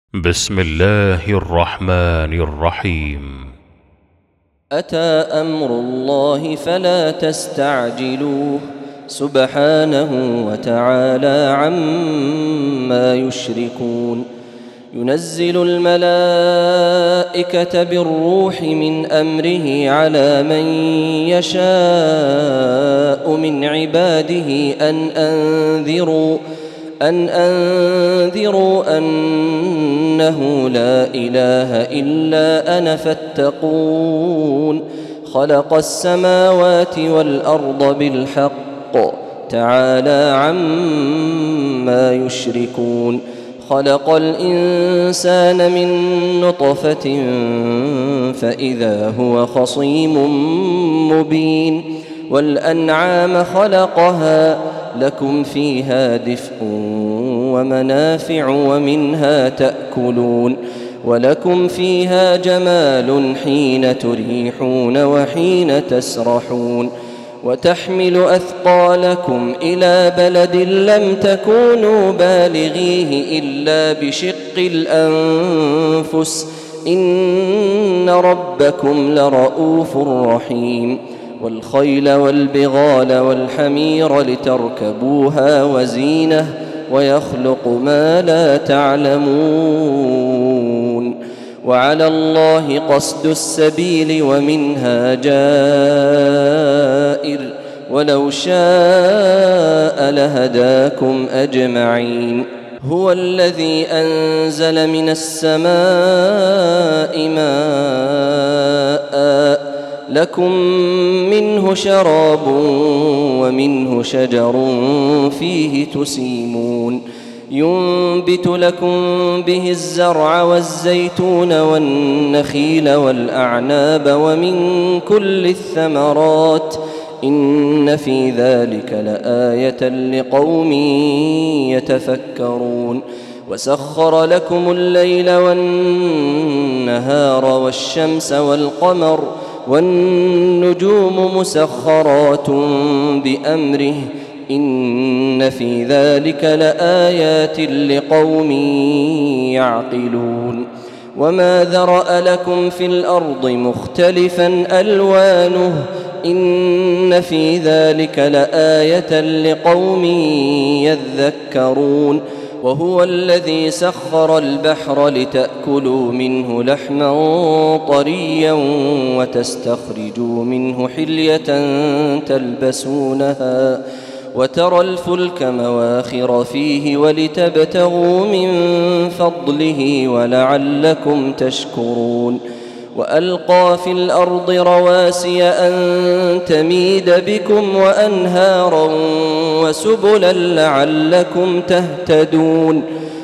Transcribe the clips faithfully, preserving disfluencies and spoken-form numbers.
بسم الله الرحمن الرحيم. أتى أمر الله فلا تستعجلوه سبحانه وتعالى عما يشركون. ينزل الملائكة بالروح من أمره على من يشاء من عباده أن أنذروا أن أنذروا أنه لا إله إلا أنا فاتقون. خلق السماوات والأرض بالحق تعالى عما يشركون. خلق الإنسان من نطفة فإذا هو خصيم مبين. والأنعام خلقها لكم فيها دفء ومنافع ومنها تأكلون. ولكم فيها جمال حين تريحون وحين تسرحون. وتحمل أثقالكم إلى بلد لم تكونوا بالغيه إلا بشق الأنفس إن ربكم لرؤوف رحيم. والخيل والبغال والحمير لتركبوها وزينة ويخلق ما لا تعلمون. وعلى الله قصد السبيل ومنها جائر ولو شاء لهداكم أجمعين. هو الذي أنزل من السماء ماء لكم منه شراب ومنه شجر فيه تسيمون. ينبت لكم به الزرع والزيتون والنخيل والأعناب ومن كل الثمرات إن في ذلك لآية لقوم يتفكرون. وسخر لكم الليل والنهار والشمس والقمر والنجوم مسخرات بأمره إن في ذلك لآيات لقوم يعقلون. وما ذرأ لكم في الأرض مختلفا ألوانه إن في ذلك لآية لقوم يذكرون. وهو الذي سخر البحر لتأكلوا منه لحما طريا وتستخرجوا منه حلية تلبسونها وترى الفلك مواخر فيه ولتبتغوا من فضله ولعلكم تشكرون. وألقى في الأرض رواسي أن تميد بكم وأنهارا وسبلا لعلكم تهتدون.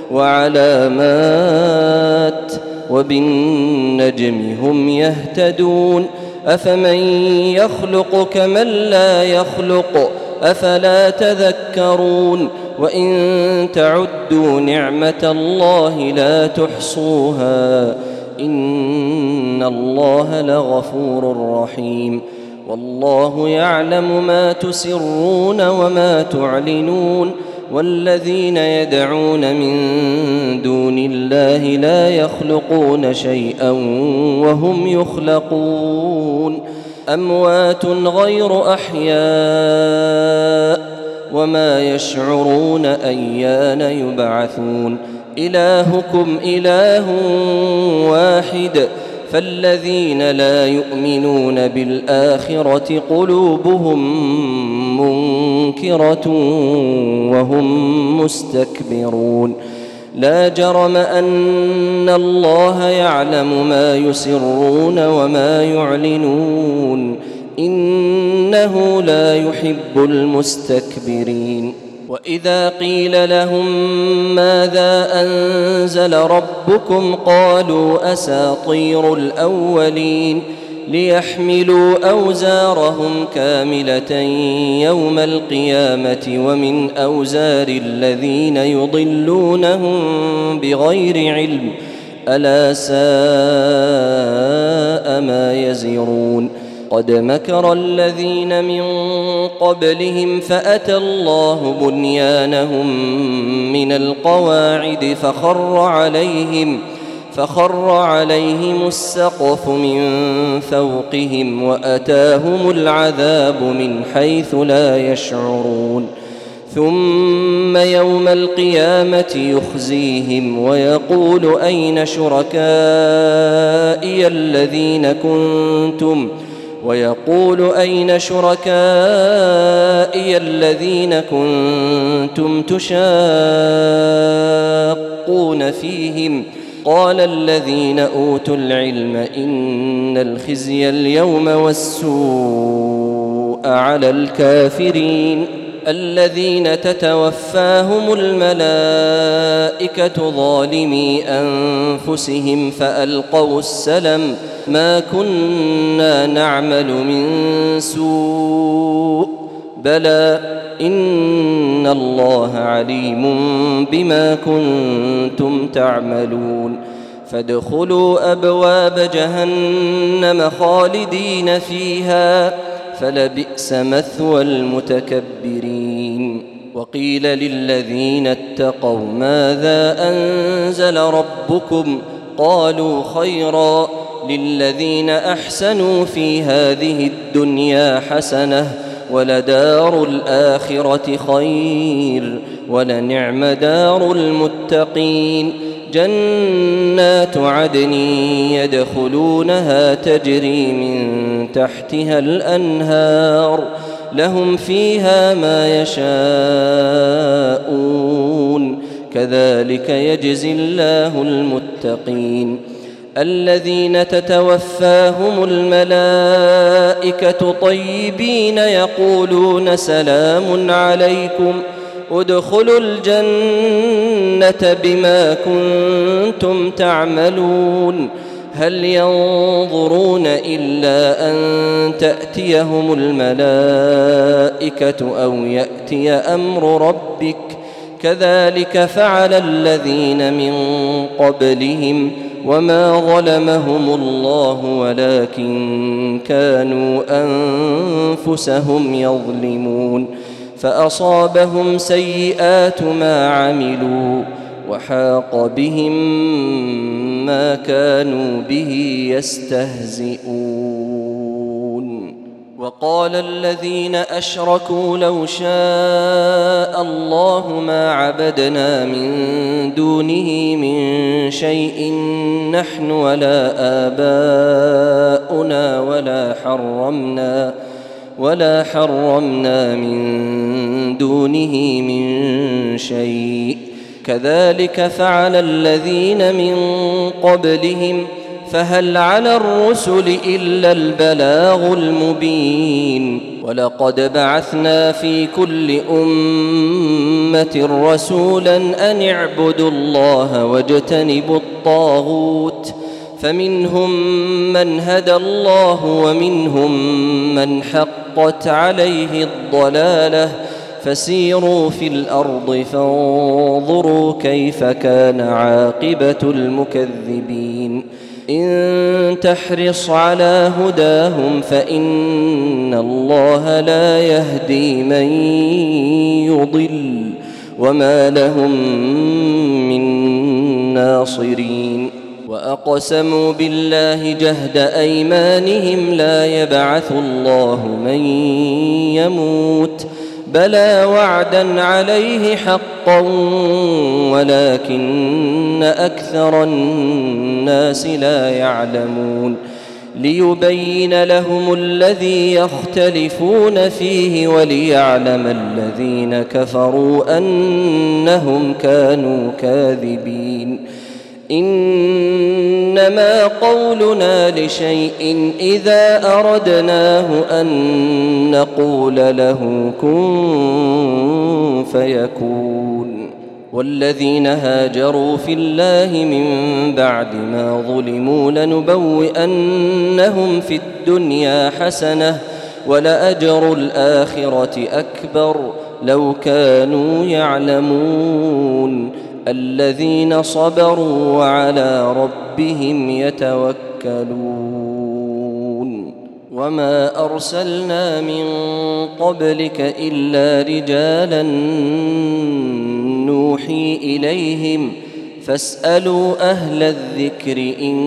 وعلامات وبالنجم هم يهتدون. أفمن يخلق كمن لا يخلق أفلا تذكرون. وإن تعدوا نعمة الله لا تحصوها إن الله لغفور رحيم. والله يعلم ما تسرون وما تعلنون. والذين يدعون من دون الله لا يخلقون شيئا وهم يخلقون. أموات غير أحياء وما يشعرون أيان يبعثون. إلهكم إله واحد فالذين لا يؤمنون بالآخرة قلوبهم منكرة وهم مستكبرون. لا جرم أن الله يعلم ما يسرون وما يعلنون إنه لا يحب المستكبرين. وإذا قيل لهم ماذا أنزل ربكم قالوا أساطير الأولين ليحملوا أوزارهم كاملة يوم القيامة ومن أوزار الذين يضلونهم بغير علم ألا ساء ما يزرون. وقد مكر الذين من قبلهم فأتى الله بنيانهم من القواعد فخر عليهم فخر عليهم السقف من فوقهم وأتاهم العذاب من حيث لا يشعرون ثم يوم القيامة يخزيهم ويقول أين شركائي الذين كنتم ويقول أين شركائي الذين كنتم تشاقون فيهم قال الذين أوتوا العلم إن الخزي اليوم والسوء على الكافرين الذين تتوفاهم الملائكة ظالمي أنفسهم فألقوا السلم ما كنا نعمل من سوء بلى إن الله عليم بما كنتم تعملون فادخلوا أبواب جهنم خالدين فيها فلبئس مثوى المتكبرين وقيل للذين اتقوا ماذا أنزل ربكم قالوا خيرا للذين أحسنوا في هذه الدنيا حسنة ولدار الآخرة خير ولنعم دار المتقين جنات عدن يدخلونها تجري من تحتها الأنهار لهم فيها ما يشاءون كذلك يجزي الله المتقين الذين تتوفاهم الملائكة طيبين يقولون سلام عليكم ادخلوا الجنة بما كنتم تعملون هل ينظرون إلا أن تأتيهم الملائكة أو يأتي أمر ربك كذلك فعل الذين من قبلهم وما ظلمهم الله ولكن كانوا أنفسهم يظلمون فأصابهم سيئات ما عملوا وحاق بهم ما كانوا به يستهزئون وقال الذين أشركوا لو شاء الله ما عبدنا من دونه من شيء نحن ولا آباؤنا ولا حرمنا ولا حرمنا من دونه من شيء كذلك فعل الذين من قبلهم فهل على الرسل إلا البلاغ المبين ولقد بعثنا في كل أمة رسولا أن اعبدوا الله واجتنبوا الطاغوت فمنهم من هدى الله ومنهم من حقت عليه الضلالة فسيروا في الأرض فانظروا كيف كان عاقبة المكذبين إن تحرص على هداهم فإن الله لا يهدي من يضل وما لهم من ناصرين وأقسموا بالله جهد أيمانهم لا يبعث الله من يموت بلى وعدا عليه حقا ولكن أكثر الناس لا يعلمون ليبين لهم الذي يختلفون فيه وليعلم الذين كفروا أنهم كانوا كاذبين إنما قولنا لشيء إذا أردناه أن نقول له كن فيكون والذين هاجروا في الله من بعد ما ظلموا لنبوئنهم في الدنيا حسنة ولأجر الآخرة أكبر لو كانوا يعلمون الذين صبروا وعلى ربهم يتوكلون وما أرسلنا من قبلك إلا رجالا نوحي إليهم فاسألوا أهل الذكر إن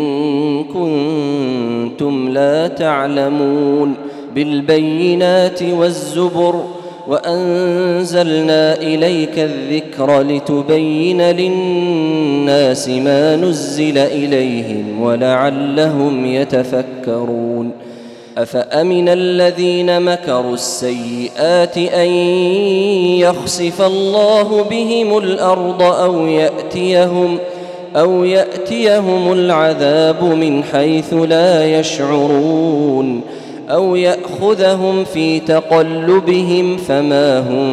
كنتم لا تعلمون بالبينات والزبر وأنزلنا إليك الذكر لتبين للناس ما نزل إليهم ولعلهم يتفكرون أفأمن الذين مكروا السيئات أن يخسف الله بهم الأرض أو يأتيهم أو يأتيهم العذاب من حيث لا يشعرون أو يأخذهم في تقلبهم فما هم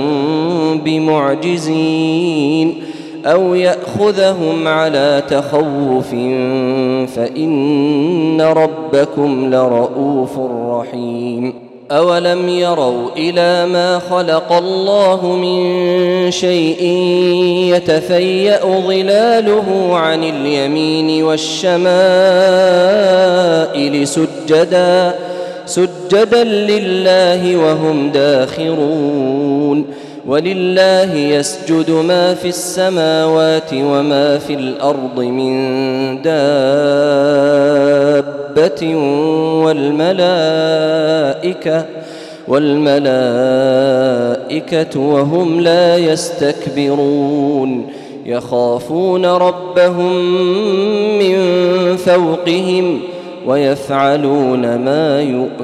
بمعجزين أو يأخذهم على تخوف فإن ربكم لرؤوف رحيم أولم يروا إلى ما خلق الله من شيء يتفيأ ظلاله عن اليمين والشمائل سجدا سجدا لله وهم داخرون ولله يسجد ما في السماوات وما في الأرض من دابة والملائكة والملائكة وهم لا يستكبرون يخافون ربهم من فوقهم ويفعلون ما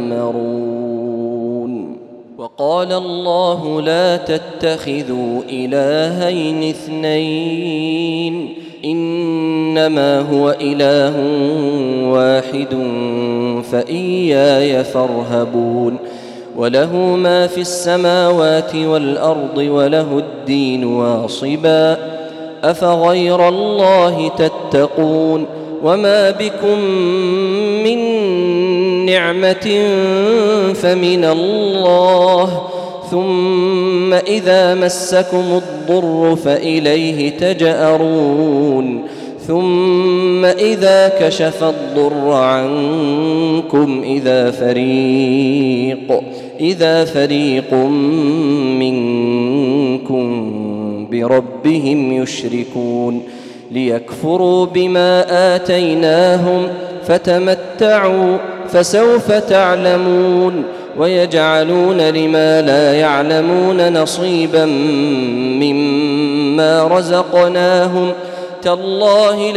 يؤمرون وقال الله لا تتخذوا إلهين اثنين إنما هو إله واحد فإياي فارهبون وله ما في السماوات والأرض وله الدين واصبا أفغير الله تتقون وما بكم من نعمة فمن الله ثم إذا مسكم الضر فإليه تجأرون ثم إذا كشف الضر عنكم إذا فريق إذا فريق منكم بربهم يشركون ليكفروا بما آتيناهم فتمتعوا فسوف تعلمون ويجعلون لما لا يعلمون نصيبا مما رزقناهم تالله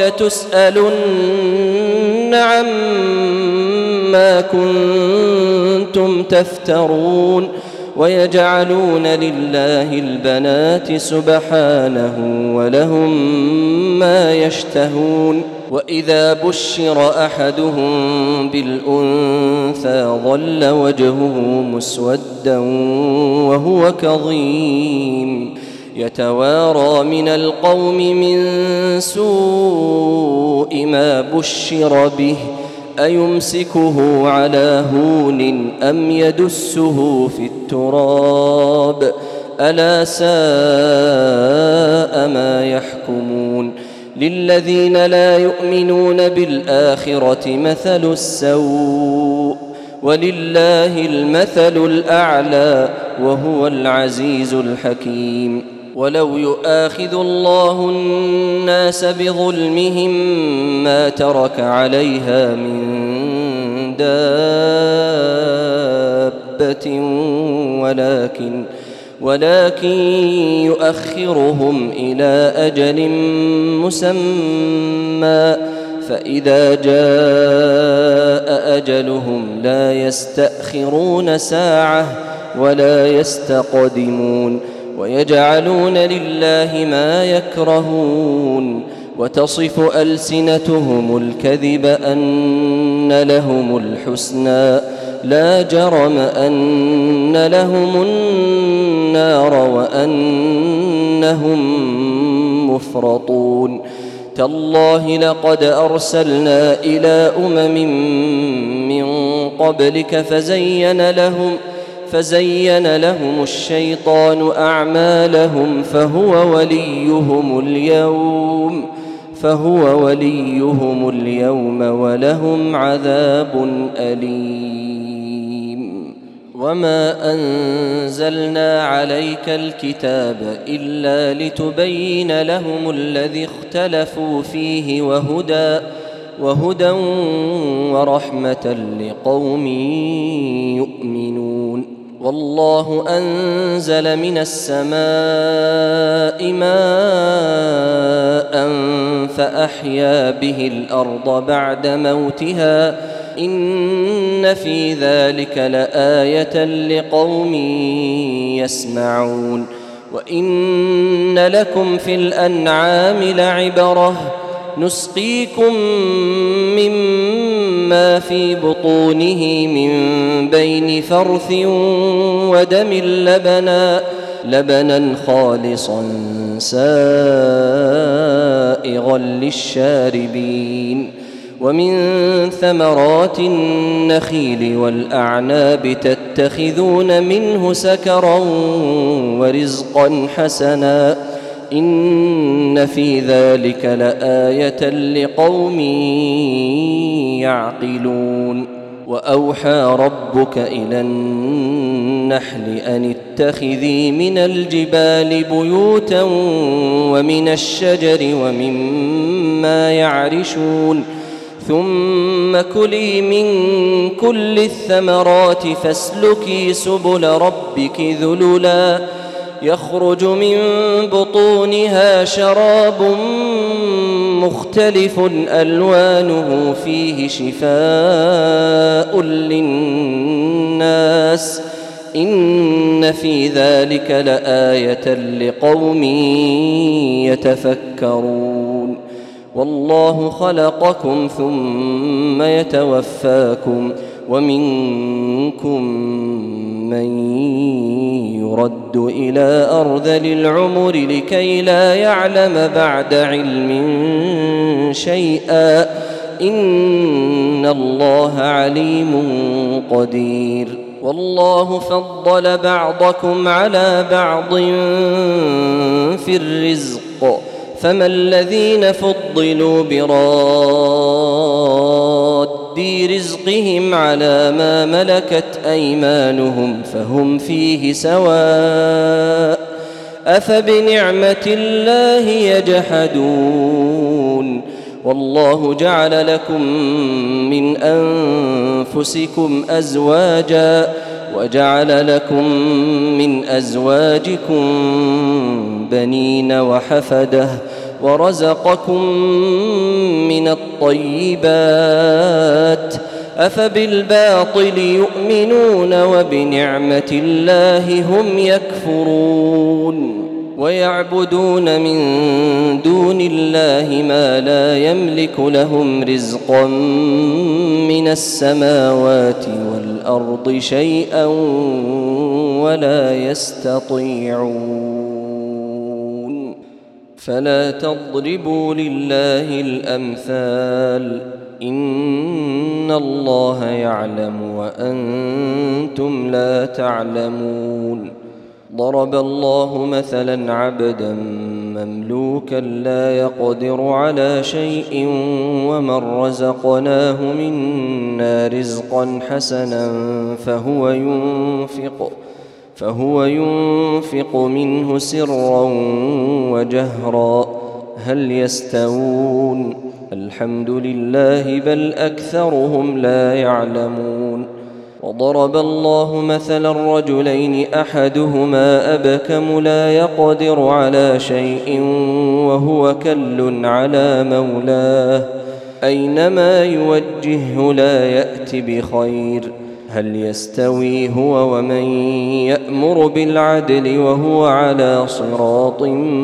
لتسألن عما كنتم تفترون ويجعلون لله البنات سبحانه ولهم ما يشتهون وإذا بشر أحدهم بالأنثى ظل وجهه مسودا وهو كظيم يتوارى من القوم من سوء ما بشر به أيمسكه على هون أم يدسه في التراب ألا ساء ما يحكمون للذين لا يؤمنون بالآخرة مثل السوء ولله المثل الأعلى وهو العزيز الحكيم ولو يؤاخذ الله الناس بظلمهم ما ترك عليها من دابة ولكن ولكن يؤخرهم إلى أجل مسمى فإذا جاء أجلهم لا يستأخرون ساعة ولا يستقدمون ويجعلون لله ما يكرهون وتصف ألسنتهم الكذب أن لهم الحسنى لا جرم أن لهم النار وأنهم مفرطون تالله لقد أرسلنا إلى أمم من قبلك فزين لهم فزين لهم الشيطان أعمالهم فهو وليهم اليوم فهو وليهم اليوم ولهم عذاب أليم. وما أنزلنا عليك الكتاب إلا لتبين لهم الذي اختلفوا فيه وهدى وهدى ورحمة لقوم يؤمنون والله أنزل من السماء ماء فأحيا به الأرض بعد موتها إن في ذلك لآية لقوم يسمعون وإن لكم في الأنعام لعبرة نسقيكم مما في بطونه من بين فرث ودم لبنا لبنا خالصا سائغا للشاربين ومن ثمرات النخيل والأعناب تتخذون منه سكرا ورزقا حسنا إن في ذلك لآية لقوم يعقلون وأوحى ربك إلى النحل أن اتخذي من الجبال بيوتا ومن الشجر ومما يعرشون ثم كلي من كل الثمرات فاسلكي سبل ربك ذللا يخرج من بطونها شراب مختلف ألوانه فيه شفاء للناس إن في ذلك لآية لقوم يتفكرون والله خلقكم ثم يتوفاكم ومنكم من يرد إلى أرذل العمر لكي لا يعلم بعد علم شيئا إن الله عليم قدير والله فضل بعضكم على بعض في الرزق فما الذين فضلوا براد رزقهم على ما ملكت أيمانهم فهم فيه سواء أفبنعمة الله يجحدون والله جعل لكم من أنفسكم أزواجا وجعل لكم من أزواجكم بنين وحفدة ورزقكم من الطيبات أفبالباطل يؤمنون وبنعمة الله هم يكفرون ويعبدون من دون الله ما لا يملك لهم رزقا من السماوات والأرض شيئا ولا يستطيعون فلا تضربوا لله الأمثال إن الله يعلم وأنتم لا تعلمون ضرب الله مثلا عبدا مملوكا لا يقدر على شيء ومن رزقناه منا رزقا حسنا فهو ينفق فهو ينفق منه سرا وجهرا هل يستوون الحمد لله بل أكثرهم لا يعلمون وضرب الله مثلا رجلين أحدهما أبكم لا يقدر على شيء وهو كل على مولاه أينما يوجهه لا يأت بخير هل يستوي هو ومن يأمر بالعدل وهو على صراط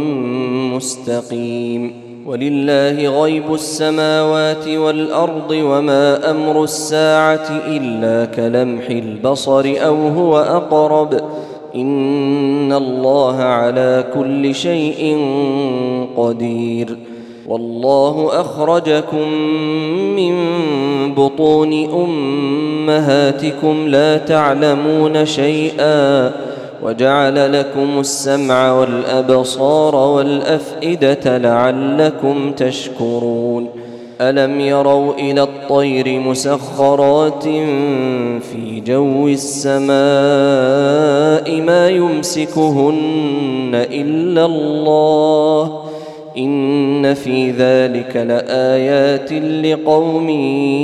مستقيم ولله غيب السماوات والأرض وما أمر الساعة إلا كلمح البصر أو هو أقرب إن الله على كل شيء قدير والله أخرجكم من بطون أمهاتكم لا تعلمون شيئا وجعل لكم السمع والأبصار والأفئدة لعلكم تشكرون ألم يروا إلى الطير مسخرات في جو السماء ما يمسكهن إلا الله إن في ذلك لآيات لقوم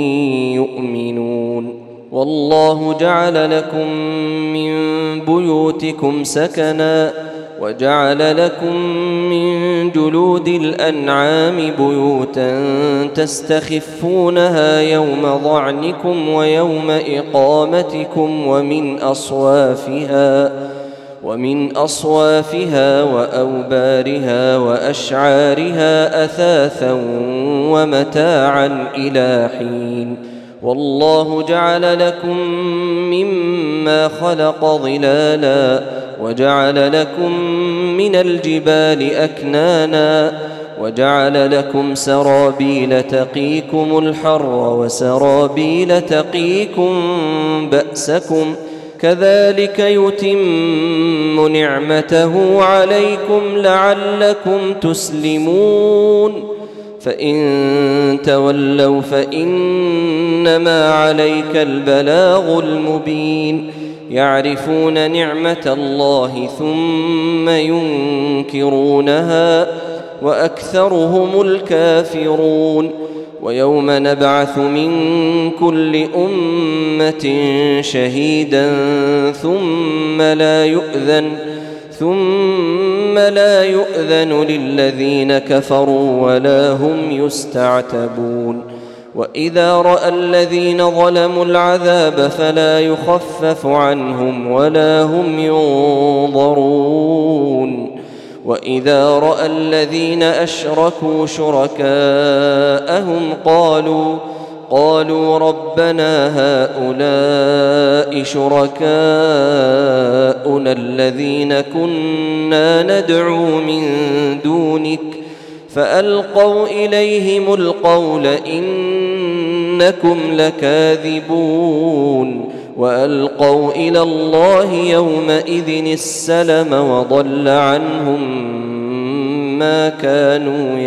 يؤمنون والله جعل لكم من بيوتكم سكنا وجعل لكم من جلود الأنعام بيوتا تستخفونها يوم ظعنكم ويوم إقامتكم ومن أصوافها ومن أصوافها وأوبارها وأشعارها أثاثا ومتاعا إلى حين والله جعل لكم مما خلق ظلالا وجعل لكم من الجبال أكنانا وجعل لكم سرابيل تقيكم الحر وسرابيل تقيكم بأسكم كذلك يتم نعمته عليكم لعلكم تسلمون فإن تولوا فإنما عليك البلاغ المبين يعرفون نعمة الله ثم ينكرونها وأكثرهم الكافرون ويوم نبعث من كل أمة شهيدا ثم لا يؤذن ثم لا يؤذن للذين كفروا ولا هم يستعتبون وإذا رأى الذين ظلموا العذاب فلا يخفف عنهم ولا هم ينظرون وإذا رأى الذين أشركوا شركاءهم قالوا قالوا ربنا هؤلاء شركاؤنا الذين كنا ندعو من دونك فألقوا إليهم القول إنكم لكاذبون وألقوا إلى الله يومئذ السلم وضل عنهم ما كانوا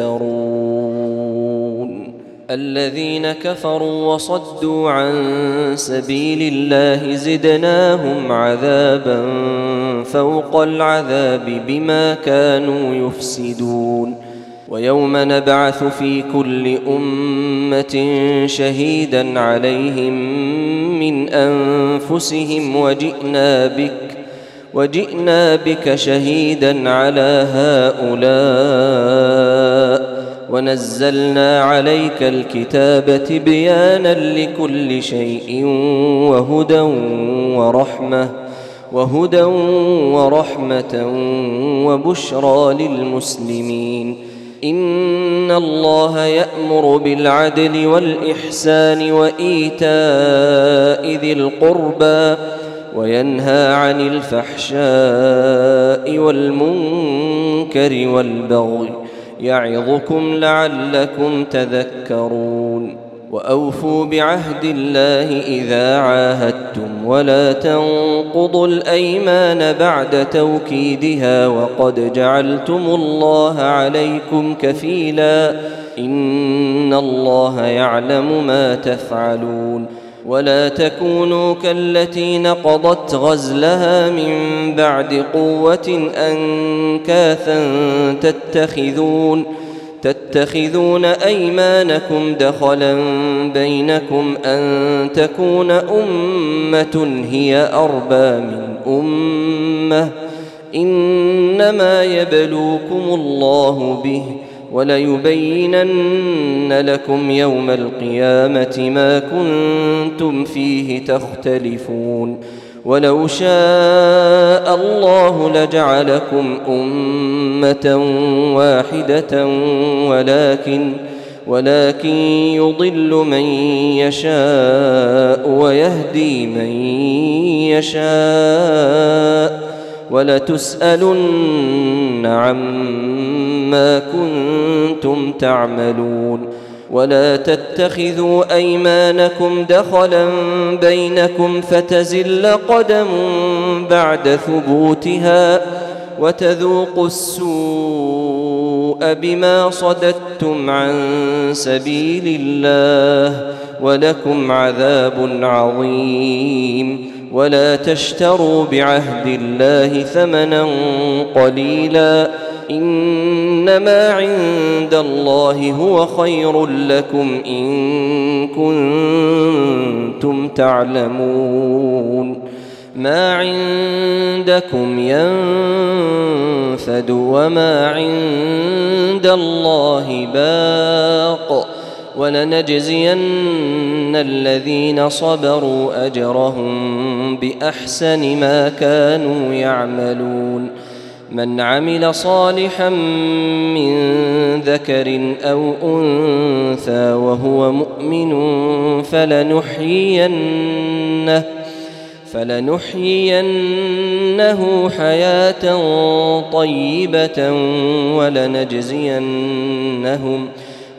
يفترون الذين كفروا وصدوا عن سبيل الله زدناهم عذابا فوق العذاب بما كانوا يفسدون ويوم نبعث في كل أمة شهيدا عليهم من أنفسهم وجئنا بك وجئنا بك شهيدا على هؤلاء ونزلنا عليك الكتاب تبيانا لكل شيء وهدى ورحمة وهدى ورحمة وبشرى للمسلمين إن الله يأمر بالعدل والإحسان وإيتاء ذي القربى وينهى عن الفحشاء والمنكر والبغي يعظكم لعلكم تذكرون وأوفوا بعهد الله إذا عاهدتم ولا تنقضوا الأيمان بعد توكيدها وقد جعلتم الله عليكم كفيلا إن الله يعلم ما تفعلون ولا تكونوا كالتي نقضت غزلها من بعد قوة أنكاثا تتخذون تتخذون أيمانكم دخلا بينكم أن تكون أمة هي أربى من أمة إنما يبلوكم الله به وليبينن لكم يوم القيامة ما كنتم فيه تختلفون ولو شاء الله لجعلكم أمة واحدة ولكن ولكن يضل من يشاء ويهدي من يشاء ولتسألن عما كنتم تعملون ولا تتخذوا أيمانكم دخلا بينكم فتزل قدم بعد ثبوتها وتذوقوا السوء بما صددتم عن سبيل الله ولكم عذاب عظيم. ولا تشتروا بعهد الله ثمنا قليلا، إنما عند الله هو خير لكم إن كنتم تعلمون. ما عندكم ينفد وما عند الله باق، ولنجزين الذين صبروا أجرهم بأحسن ما كانوا يعملون. من عمل صالحا من ذكر أو أنثى وهو مؤمن فلنحيينه فلنحيينه حياة طيبة ولنجزينهم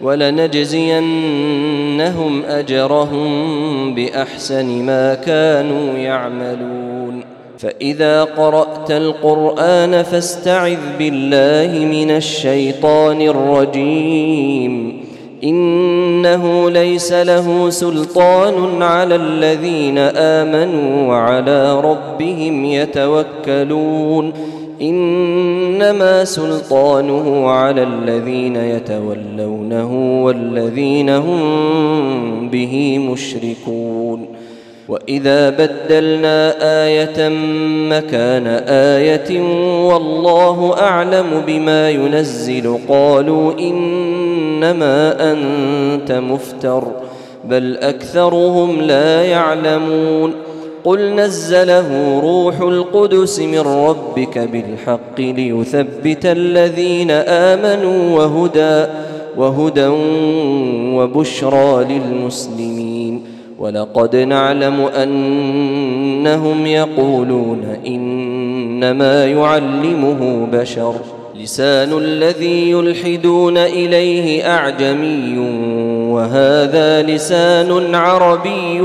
ولنجزينهم أجرهم بأحسن ما كانوا يعملون. فإذا قرأت القرآن فاستعذ بالله من الشيطان الرجيم. إنه ليس له سلطان على الذين آمنوا وعلى ربهم يتوكلون، إنما سلطانه على الذين يتولونه والذين هم به مشركون. وإذا بدلنا آية مكان آية والله أعلم بما ينزل قالوا إنما أنت مفتر بل أكثرهم لا يعلمون. قل نزله روح القدس من ربك بالحق ليثبت الذين آمنوا وهدى, وهدى وبشرى للمسلمين. ولقد نعلم أنهم يقولون إنما يعلمه بشر لسان الذي يلحدون إليه أعجمي وهذا لسان عربي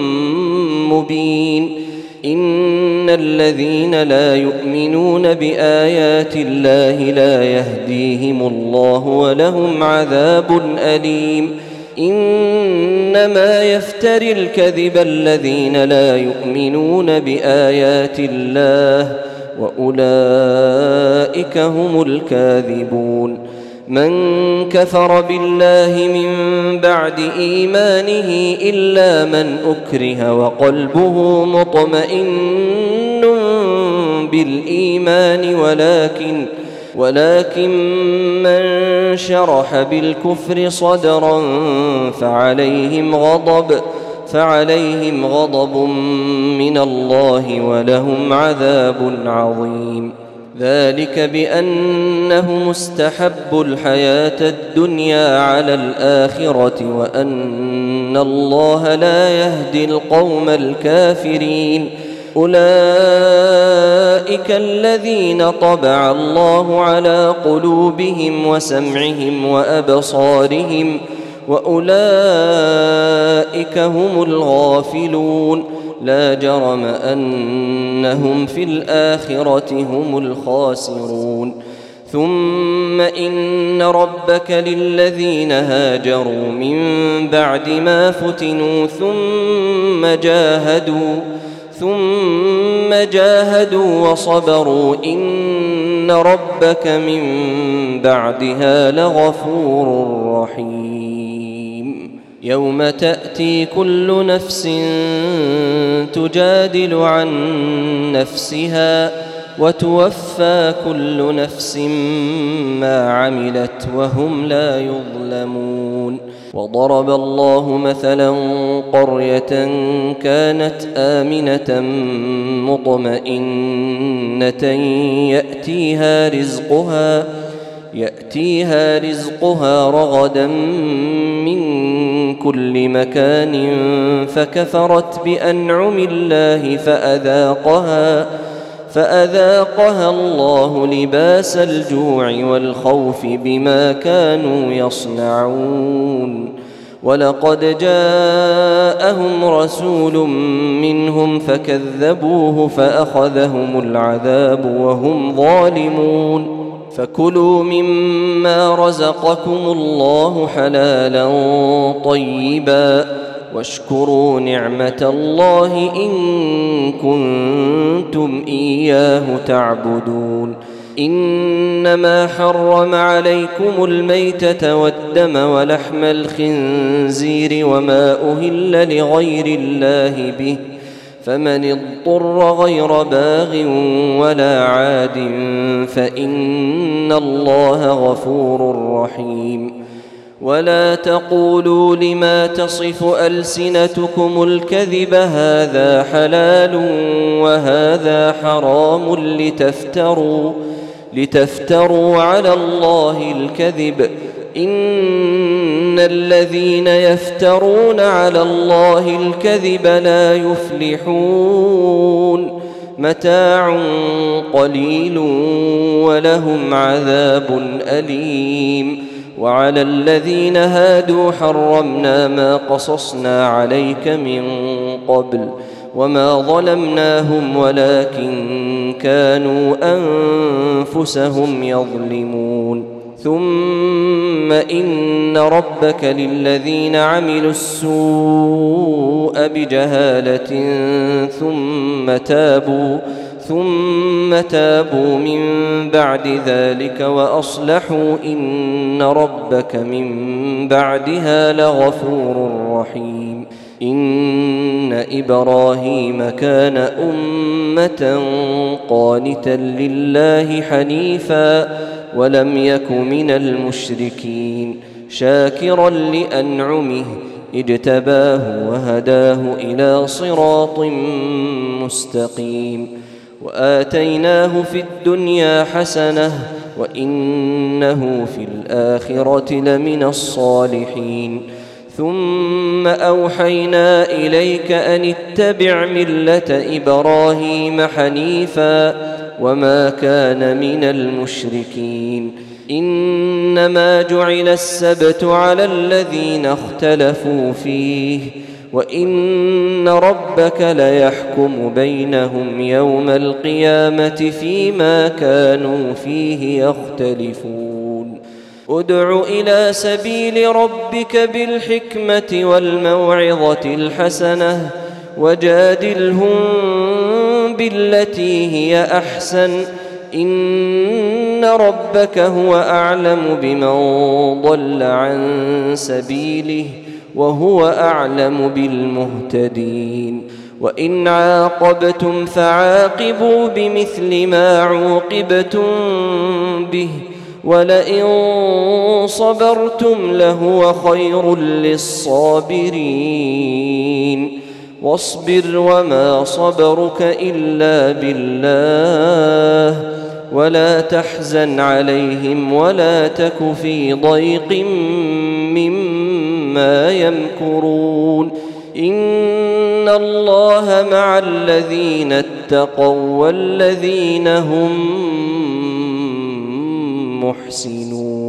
مبين. إن الذين لا يؤمنون بآيات الله لا يهديهم الله ولهم عذاب أليم. إنما يفتري الكذب الذين لا يؤمنون بآيات الله وأولئك هم الكاذبون. من كفر بالله من بعد إيمانه إلا من أكره وقلبه مطمئن بالإيمان ولكن ولكن من شرح بالكفر صدرا فعليهم غضب فعليهم غضب من الله ولهم عذاب عظيم. ذلك بأنهم استحبوا الحياة الدنيا على الآخرة وأن الله لا يهدي القوم الكافرين. أولئك الذين طبع الله على قلوبهم وسمعهم وأبصارهم وأولئك هم الغافلون. لا جرم أنهم في الآخرة هم الخاسرون. ثم إن ربك للذين هاجروا من بعد ما فتنوا ثم جاهدوا ثم جاهدوا وصبروا إن ربك من بعدها لغفور رحيم. يوم تأتي كل نفس تجادل عن نفسها وتوفى كل نفس ما عملت وهم لا يظلمون. وضرب الله مثلا قرية كانت آمنة مطمئنة يأتيها رزقها يأتيها رزقها رغدا من كل مكان فكفرت بأنعم الله فأذاقها فأذاقها الله لباس الجوع والخوف بما كانوا يصنعون. ولقد جاءهم رسول منهم فكذبوه فأخذهم العذاب وهم ظالمون. فكلوا مما رزقكم الله حلالا طيبا واشكروا نعمة الله إن كنتم إياه تعبدون. إنما حرم عليكم الميتة والدم ولحم الخنزير وما أهل لغير الله به، فمن اضطر غير باغ ولا عاد فإن الله غفور رحيم. ولا تقولوا لما تصف ألسنتكم الكذب هذا حلال وهذا حرام لتفتروا لتفتروا على الله الكذب، إن الذين يفترون على الله الكذب لا يفلحون. متاع قليل ولهم عذاب أليم. وعلى الذين هادوا حرمنا ما قصصنا عليك من قبل وما ظلمناهم ولكن كانوا أنفسهم يظلمون. ثم إن ربك للذين عملوا السوء بجهالة ثم تابوا ثم تابوا من بعد ذلك وأصلحوا إن ربك من بعدها لغفور رحيم. إن إبراهيم كان أمة قانتا لله حنيفا ولم يك من المشركين، شاكرا لأنعمه اجتباه وهداه إلى صراط مستقيم. وآتيناه في الدنيا حسنة وإنه في الآخرة لمن الصالحين. ثم أوحينا إليك أن اتبع ملة إبراهيم حنيفا وما كان من المشركين. إنما جعل السبت على الذين اختلفوا فيه وإن ربك ليحكم بينهم يوم القيامة فيما كانوا فيه يختلفون. ادع إلى سبيل ربك بالحكمة والموعظة الحسنة وجادلهم بالتي هي أحسن، إن ربك هو أعلم بمن ضل عن سبيله وهو أعلم بالمهتدين. وإن عاقبتم فعاقبوا بمثل ما عوقبتم به ولئن صبرتم لهو خير للصابرين. واصبر وما صبرك إلا بالله ولا تحزن عليهم ولا تك في ضيق مما يمكرون. إن الله مع الذين اتقوا والذين هم محسنون.